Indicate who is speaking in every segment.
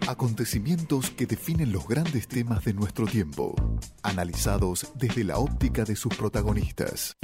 Speaker 1: Acontecimientos que definen los grandes temas de nuestro tiempo, analizados desde la óptica de sus protagonistas.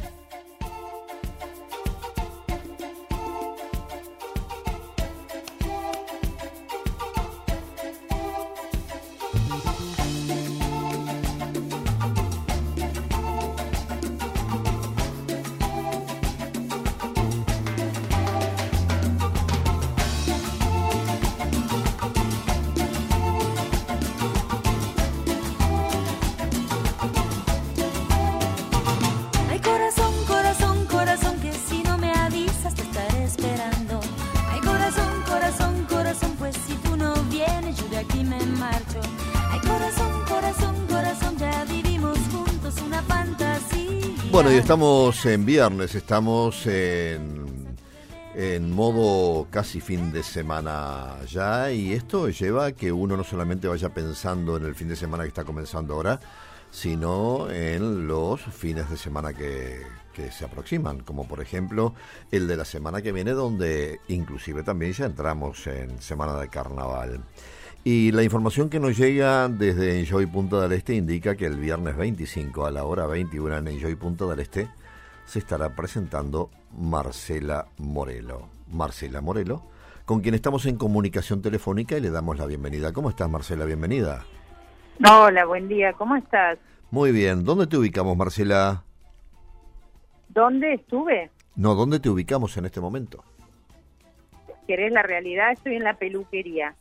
Speaker 2: Bueno, y estamos en viernes, estamos en modo casi fin de semana ya, y esto lleva a que uno no solamente vaya pensando en el fin de semana que está comenzando ahora, sino en los fines de semana que se aproximan, como por ejemplo el de la semana que viene, donde inclusive también ya entramos en semana de carnaval. Y la información que nos llega desde Enjoy Punta del Este indica que el viernes 25 a la hora 21 en Enjoy Punta del Este se estará presentando Marcela Morelo. Marcela Morelo, con quien estamos en comunicación telefónica y le damos la bienvenida. ¿Cómo estás, Marcela? Bienvenida.
Speaker 3: Hola, buen día. ¿Cómo estás?
Speaker 2: Muy bien. ¿Dónde te ubicamos, Marcela?
Speaker 3: ¿Dónde estuve?
Speaker 2: No, ¿dónde te ubicamos en este momento?
Speaker 3: ¿Querés la realidad? Estoy en la peluquería.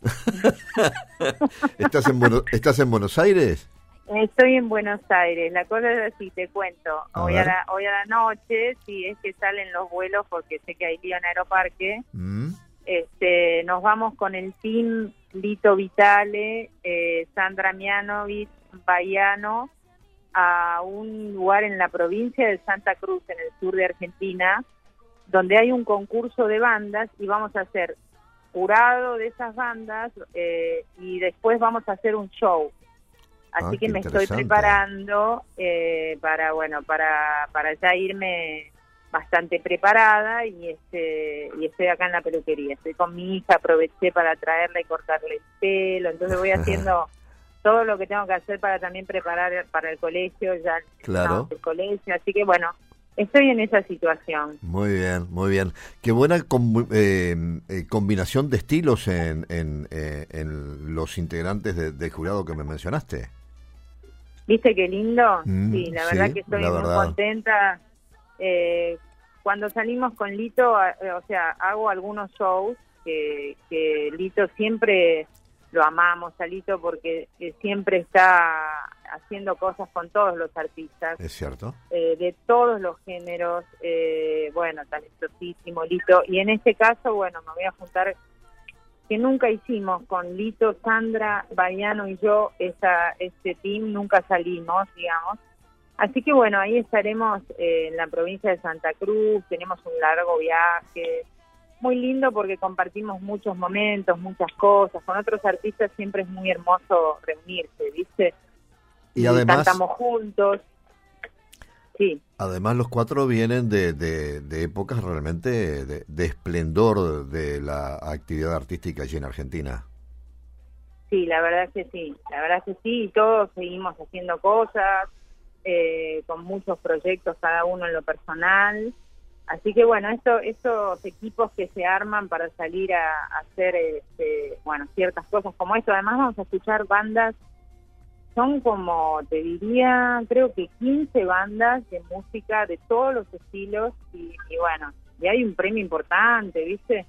Speaker 2: ¿Estás en Buenos Aires?
Speaker 3: Estoy en Buenos Aires. La cosa es así, te cuento. Hoy a la noche, si es que salen los vuelos, porque sé que hay lío en Aeroparque, nos vamos con el team Lito Vitale, Sandra Mianovich, Baiano, a un lugar en la provincia de Santa Cruz, en el sur de Argentina, donde hay un concurso de bandas y vamos a hacer jurado de esas bandas y después vamos a hacer un show. Así que me estoy preparando para ya irme bastante preparada y estoy acá en la peluquería. Estoy con mi hija, aproveché para traerla y cortarle el pelo, entonces voy haciendo todo lo que tengo que hacer para también preparar para el colegio, ya
Speaker 2: claro.
Speaker 3: El colegio, así que bueno, estoy en esa situación.
Speaker 2: Muy bien, muy bien. Qué buena combinación de estilos en los integrantes del jurado que me mencionaste.
Speaker 3: ¿Viste qué lindo? Sí, la verdad que estoy muy contenta. Cuando salimos con Lito, hago algunos shows que Lito siempre lo amamos a Lito porque siempre está haciendo cosas con todos los artistas.
Speaker 2: Es cierto.
Speaker 3: De todos los géneros, talentosísimo Lito. Y en este caso, me voy a juntar, que nunca hicimos con Lito, Sandra, Baiano y yo, este team, nunca salimos, digamos. Así que ahí estaremos en la provincia de Santa Cruz, tenemos un largo viaje, muy lindo porque compartimos muchos momentos, muchas cosas. Con otros artistas siempre es muy hermoso reunirse, ¿viste?
Speaker 2: Y además
Speaker 3: cantamos juntos. Sí.
Speaker 2: Además los cuatro vienen de épocas realmente de esplendor de la actividad artística allí en Argentina.
Speaker 3: Sí, la verdad es que sí, y todos seguimos haciendo cosas, con muchos proyectos cada uno en lo personal. Así que estos equipos que se arman para salir a hacer ciertas cosas como esto, además vamos a escuchar bandas, son como, te diría, creo que 15 bandas de música de todos los estilos y hay un premio importante, ¿viste?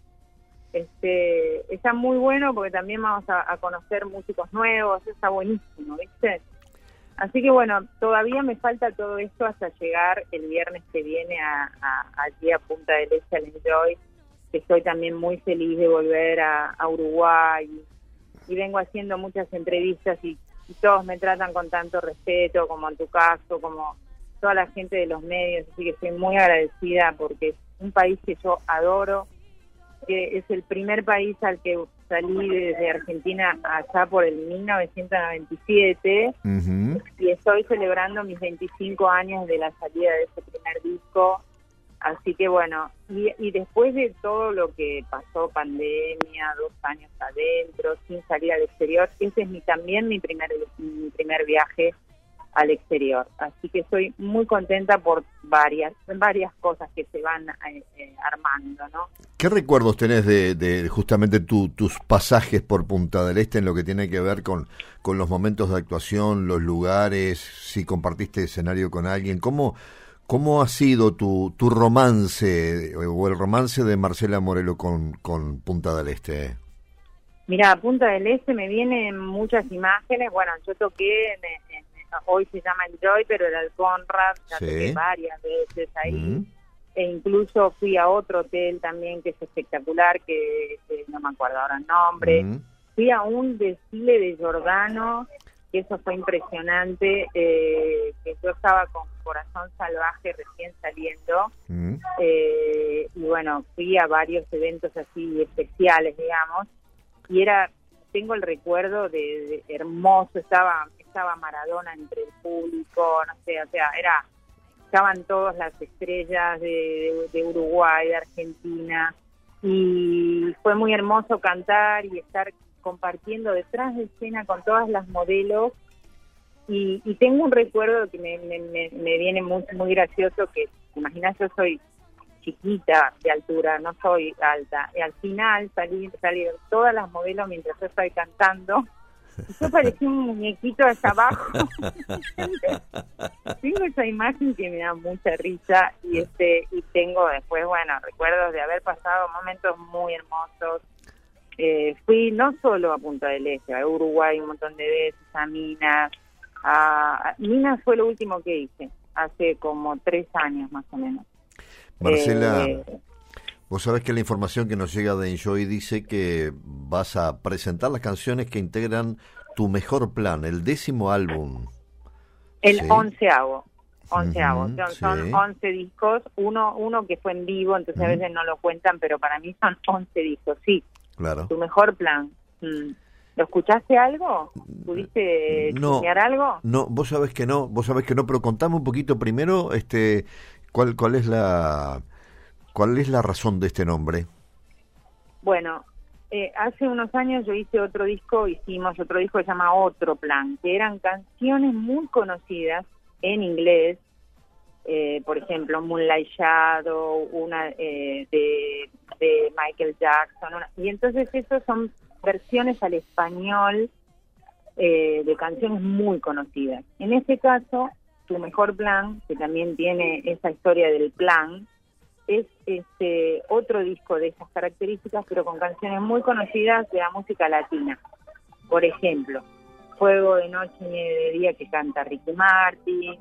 Speaker 3: Está muy bueno porque también vamos a conocer músicos nuevos, está buenísimo, ¿viste? Así que todavía me falta todo esto hasta llegar el viernes que viene allí a Punta del Este al Enjoy, que estoy también muy feliz de volver a Uruguay y vengo haciendo muchas entrevistas y todos me tratan con tanto respeto, como en tu caso, como toda la gente de los medios, así que estoy muy agradecida porque es un país que yo adoro, que es el primer país al que salí desde Argentina allá por el 1997 y estoy celebrando mis 25 años de la salida de ese primer disco Así que bueno, y después de todo lo que pasó, pandemia, 2 años adentro, sin salir al exterior, ese es también mi primer viaje al exterior. Así que estoy muy contenta por varias cosas que se van armando, ¿no?
Speaker 2: ¿Qué recuerdos tenés de justamente tus pasajes por Punta del Este en lo que tiene que ver con los momentos de actuación, los lugares, si compartiste escenario con alguien? ¿Cómo ha sido tu romance o el romance de Marcela Morelo con Punta del Este?
Speaker 3: Mira, Punta del Este me vienen muchas imágenes. Bueno, yo toqué, hoy se llama el Joy, pero era el Conrad, ya toqué varias veces ahí. E incluso fui a otro hotel también que es espectacular, que no me acuerdo ahora el nombre. Fui a un desfile de Giordano, que eso fue impresionante, que yo estaba con Corazón Salvaje recién saliendo, y bueno, fui a varios eventos así especiales, digamos, y tengo el recuerdo de hermoso, estaba Maradona entre el público, no sé, o sea, estaban todas las estrellas de Uruguay, de Argentina, y fue muy hermoso cantar y estar compartiendo detrás de escena con todas las modelos, y tengo un recuerdo que me viene muy, muy gracioso, que imaginás, yo soy chiquita de altura, no soy alta, y al final salieron todas las modelos mientras yo estoy cantando. Yo parecía un muñequito allá abajo. Tengo esa imagen que me da mucha risa, y tengo después, bueno, recuerdos de haber pasado momentos muy hermosos. Fui no solo a Punta del Este, a Uruguay un montón de veces, a Minas. Minas fue lo último que hice, hace como 3 años más o menos.
Speaker 2: Marcela, vos sabés que la información que nos llega de Enjoy dice que vas a presentar las canciones que integran Tu Mejor Plan, el 10º álbum.
Speaker 3: El
Speaker 2: ¿sí?
Speaker 3: 11º.
Speaker 2: Sí.
Speaker 3: Son 11 discos, uno que fue en vivo, entonces a veces no lo cuentan, pero para mí son 11 discos, sí.
Speaker 2: Claro.
Speaker 3: Tu Mejor Plan. ¿Lo escuchaste algo? ¿Pudiste chismear algo?
Speaker 2: No, vos sabés que no, pero contame un poquito primero, ¿cuál es la razón de este nombre?
Speaker 3: Bueno, hace unos años hicimos otro disco que se llama Otro Plan, que eran canciones muy conocidas en inglés, por ejemplo, Moonlight Shadow, una de Michael Jackson, y entonces esos son versiones al español de canciones muy conocidas. En este caso, Tu Mejor Plan, que también tiene esa historia del plan, es otro disco de esas características, pero con canciones muy conocidas de la música latina. Por ejemplo, Fuego de Noche y Nieve de Día, que canta Ricky Martin,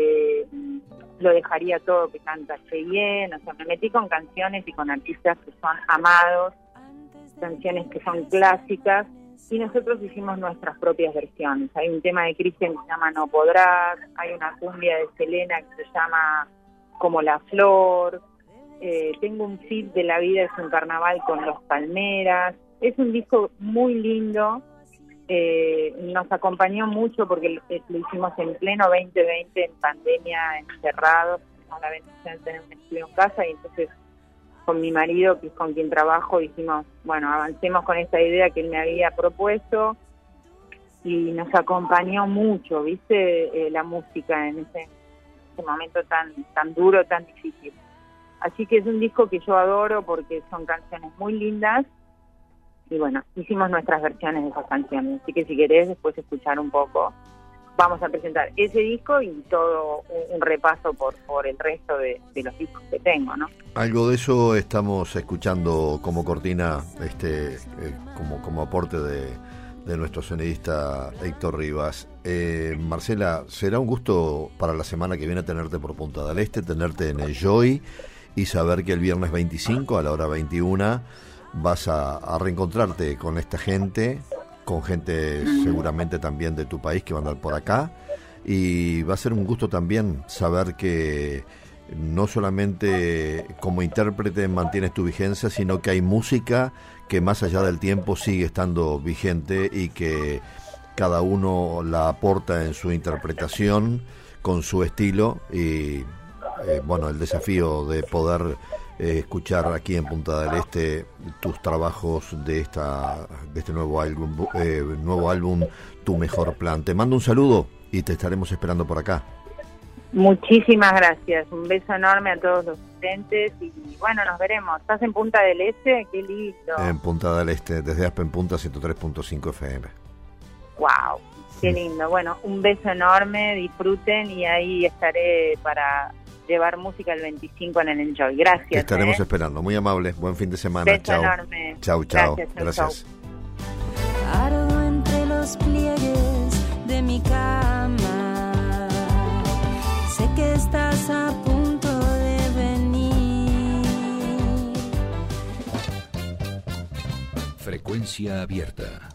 Speaker 3: Lo Dejaría Todo, que canta Cheyenne. O sea, me metí con canciones y con artistas que son amados, canciones que son clásicas, y nosotros hicimos nuestras propias versiones. Hay un tema de Cristian que se llama No Podrás, hay una cumbia de Selena que se llama Como la Flor, tengo un feat de La Vida es un Carnaval con Los Palmeras. Es un disco muy lindo, nos acompañó mucho porque lo hicimos en pleno 2020, en pandemia, encerrados. Tuvimos la bendición de tener un estudio en casa, y entonces con mi marido, que es con quien trabajo, dijimos, bueno, avancemos con esta idea que él me había propuesto, y nos acompañó mucho, ¿viste? La música en ese momento tan duro, tan difícil. Así que es un disco que yo adoro porque son canciones muy lindas, y bueno, hicimos nuestras versiones de esas canciones. Así que si querés después escuchar un poco, vamos a presentar ese disco y todo un repaso por el resto de los discos que tengo, ¿no?
Speaker 2: Algo de eso estamos escuchando como cortina, como aporte de nuestro sonidista Héctor Rivas. Marcela, será un gusto para la semana que viene tenerte por Punta del Este, tenerte en el Joy, y saber que el viernes 25 a la hora 21 vas a reencontrarte con esta gente, con gente seguramente también de tu país que va a andar por acá, y va a ser un gusto también saber que no solamente como intérprete mantienes tu vigencia, sino que hay música que más allá del tiempo sigue estando vigente, y que cada uno la aporta en su interpretación con su estilo, y bueno, el desafío de poder escuchar aquí en Punta del Este tus trabajos de este nuevo álbum, Tu Mejor Plan. Te mando un saludo y te estaremos esperando por acá.
Speaker 3: Muchísimas gracias, un beso enorme a todos los oyentes y bueno, nos veremos. ¿Estás en Punta del Este? Qué lindo.
Speaker 2: En Punta del Este, desde Aspen Punta 103.5 FM.
Speaker 3: Wow, qué lindo. Bueno, un beso enorme, disfruten y ahí estaré para llevar música el 25 en el Enjoy. Gracias.
Speaker 2: Te estaremos esperando, muy amable. Buen fin de semana.
Speaker 3: Beso
Speaker 2: Chao.
Speaker 3: enorme.
Speaker 2: Chao. Gracias.
Speaker 4: Ardo entre los pliegues de mi cama. Sé que estás a punto de venir.
Speaker 5: Frecuencia abierta.